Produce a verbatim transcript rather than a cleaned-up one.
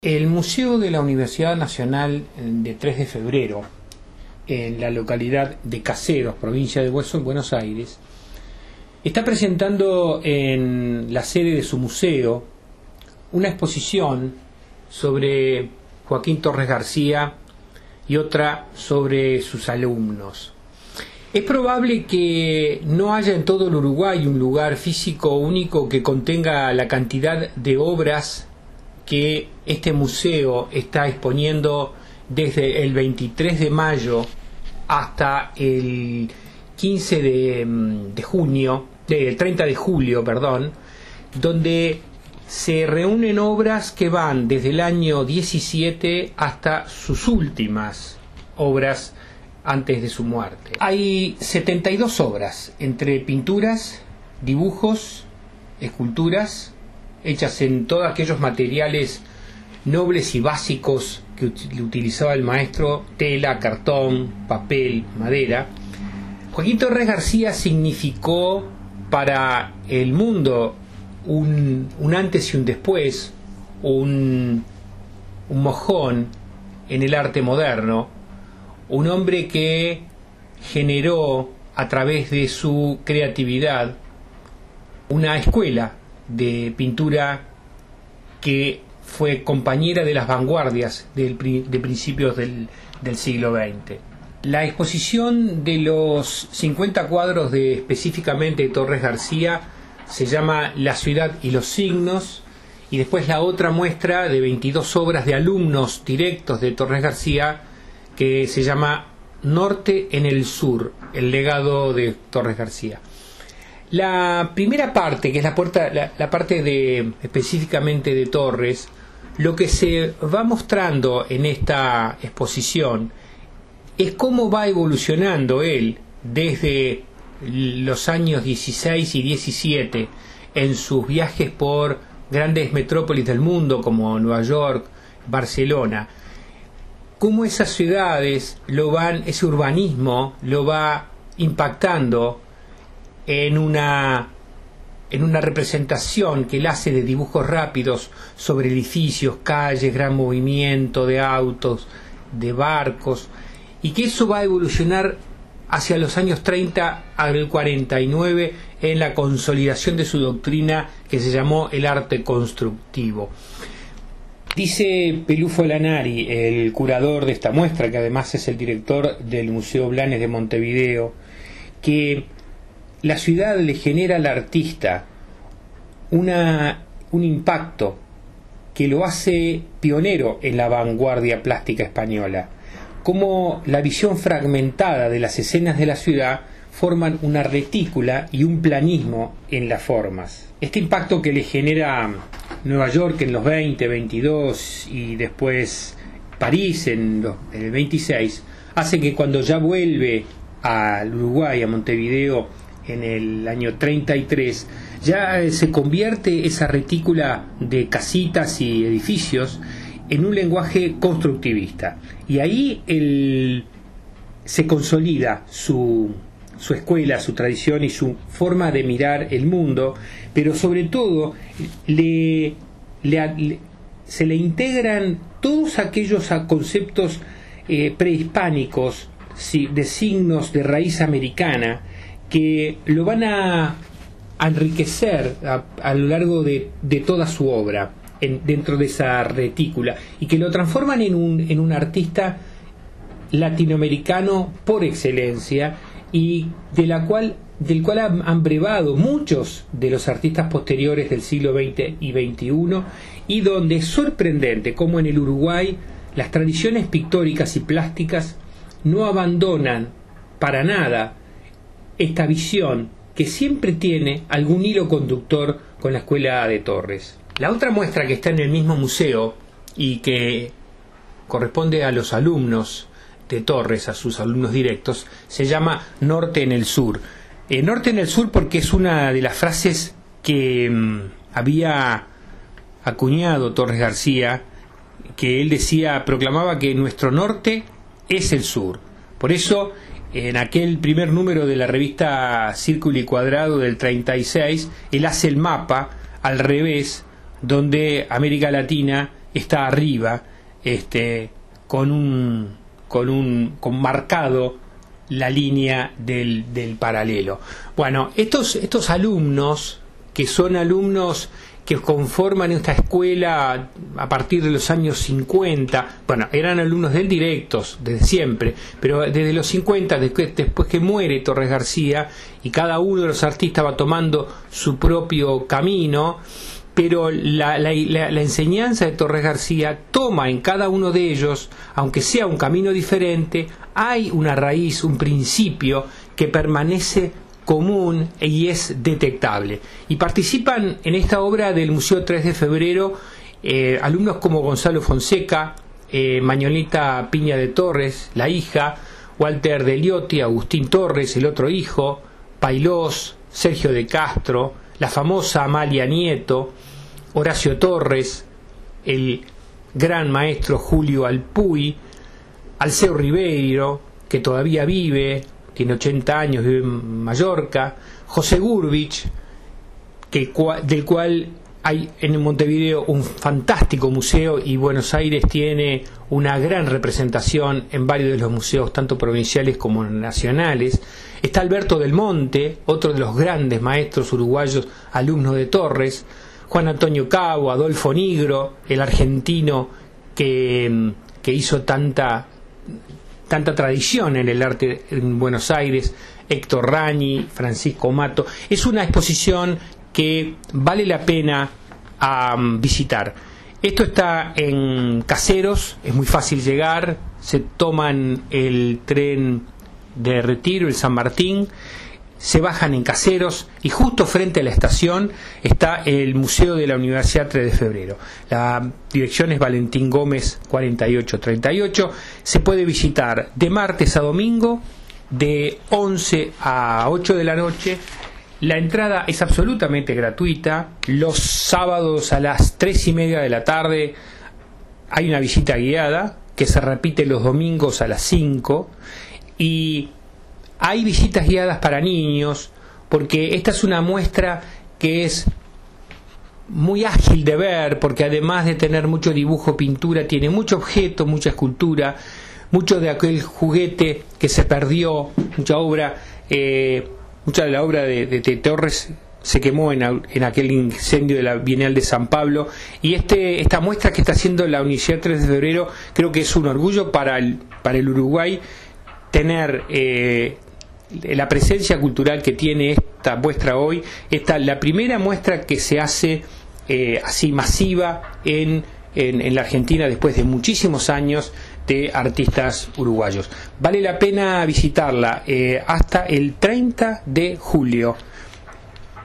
El Museo de la Universidad Nacional de tres de febrero, en la localidad de Caseros, provincia de Buenos Aires, está presentando en la sede de su museo una exposición sobre Joaquín Torres García y otra sobre sus alumnos. Es probable que no haya en todo el Uruguay un lugar físico único que contenga la cantidad de obras que este museo está exponiendo desde el veintitrés de mayo hasta el quince de junio, el treinta de julio, perdón, donde se reúnen obras que van desde el año diecisiete hasta sus últimas obras antes de su muerte. Hay setenta y dos obras, entre pinturas, dibujos, esculturas, hechas en todos aquellos materiales nobles y básicos que utilizaba el maestro: tela, cartón, papel, madera. Joaquín Torres García significó para el mundo un, un antes y un después, un, un mojón en el arte moderno, un hombre que generó a través de su creatividad una escuela de pintura que fue compañera de las vanguardias del, de principios del, del siglo veinte. La exposición de los cincuenta cuadros de específicamente de Torres García se llama La ciudad y los signos, y después la otra muestra de veintidós obras de alumnos directos de Torres García que se llama Norte en el Sur, el legado de Torres García. La primera parte, que es la, puerta, la, la parte de específicamente de Torres, lo que se va mostrando en esta exposición es cómo va evolucionando él desde los años dieciséis y diecisiete en sus viajes por grandes metrópolis del mundo como Nueva York, Barcelona, cómo esas ciudades lo van, ese urbanismo lo va impactando en una en una representación que él hace de dibujos rápidos sobre edificios, calles, gran movimiento de autos, de barcos, y que eso va a evolucionar hacia los años treinta al cuarenta y nueve en la consolidación de su doctrina que se llamó el arte constructivo. Dice Pelufo Lanari, el curador de esta muestra, que además es el director del Museo Blanes de Montevideo, que la ciudad le genera al artista una, un impacto que lo hace pionero en la vanguardia plástica española, como la visión fragmentada de las escenas de la ciudad forman una retícula y un planismo en las formas. Este impacto que le genera Nueva York en los veinte, veintidós y después París en, los, en el veintiséis, hace que cuando ya vuelve al Uruguay, a Montevideo, en el año treinta y tres, ya se convierte esa retícula de casitas y edificios en un lenguaje constructivista, y ahí el, se consolida su, su escuela, su tradición y su forma de mirar el mundo, pero sobre todo le, le, le, se le integran todos aquellos conceptos eh, prehispánicos, de signos de raíz americana, que lo van a, a enriquecer a, a lo largo de, de toda su obra en, dentro de esa retícula, y que lo transforman en un, en un artista latinoamericano por excelencia, y de la cual, del cual han, han brevado muchos de los artistas posteriores del siglo veinte y veintiuno, y donde es sorprendente cómo en el Uruguay las tradiciones pictóricas y plásticas no abandonan para nada esta visión que siempre tiene algún hilo conductor con la escuela de Torres. La otra muestra que está en el mismo museo y que corresponde a los alumnos de Torres, a sus alumnos directos, se llama Norte en el Sur. Eh, Norte en el Sur porque es una de las frases que mmm, había acuñado Torres García, que él decía, proclamaba que nuestro norte es el sur. Por eso, en aquel primer número de la revista Círculo y Cuadrado del treinta y seis, él hace el mapa al revés, donde América Latina está arriba, este, con un, con un, con marcado la línea del, del paralelo. Bueno, estos, estos alumnos, que son alumnos que conforman esta escuela a partir de los años cincuenta, bueno, eran alumnos del Directos desde siempre, pero desde los cincuenta, después, después que muere Torres García, y cada uno de los artistas va tomando su propio camino, pero la, la, la, la enseñanza de Torres García toma en cada uno de ellos, aunque sea un camino diferente, hay una raíz, un principio que permanece común y es detectable. Y participan en esta obra del Museo tres de Febrero eh, alumnos como Gonzalo Fonseca, eh, Mañolita Piña de Torres, la hija, Walter de Liotti, Agustín Torres, el otro hijo, Pailós, Sergio de Castro, la famosa Amalia Nieto, Horacio Torres, el gran maestro Julio Alpuy, Alceo Ribeiro, que todavía vive, tiene ochenta años, vive en Mallorca, José Gurvich, que, del cual hay en Montevideo un fantástico museo, y Buenos Aires tiene una gran representación en varios de los museos, tanto provinciales como nacionales. Está Alberto del Monte, otro de los grandes maestros uruguayos, alumnos de Torres, Juan Antonio Cabo, Adolfo Nigro, el argentino que, que hizo tanta tanta tradición en el arte en Buenos Aires, Héctor Rañi, Francisco Mato. Es una exposición que vale la pena um, visitar. Esto está en Caseros, es muy fácil llegar, se toman el tren de Retiro, el San Martín, se bajan en Caseros y justo frente a la estación está el Museo de la Universidad tres de Febrero. La dirección es Valentín Gómez cuarenta y ocho treinta y ocho. Se puede visitar de martes a domingo de once a ocho de la noche. La entrada es absolutamente gratuita. Los sábados a las tres y media de la tarde hay una visita guiada que se repite los domingos a las cinco, y hay visitas guiadas para niños, porque esta es una muestra que es muy ágil de ver, porque además de tener mucho dibujo, pintura, tiene mucho objeto, mucha escultura, mucho de aquel juguete que se perdió, mucha obra, eh, mucha de la obra de, de, de Torres se quemó en, en aquel incendio de la Bienal de San Pablo, y este esta muestra que está haciendo la Universidad tres de Febrero creo que es un orgullo para el, para el Uruguay tener eh, la presencia cultural que tiene esta muestra hoy. Esta la primera muestra que se hace eh, así masiva en, en, en la Argentina después de muchísimos años de artistas uruguayos. Vale la pena visitarla eh, hasta el treinta de julio.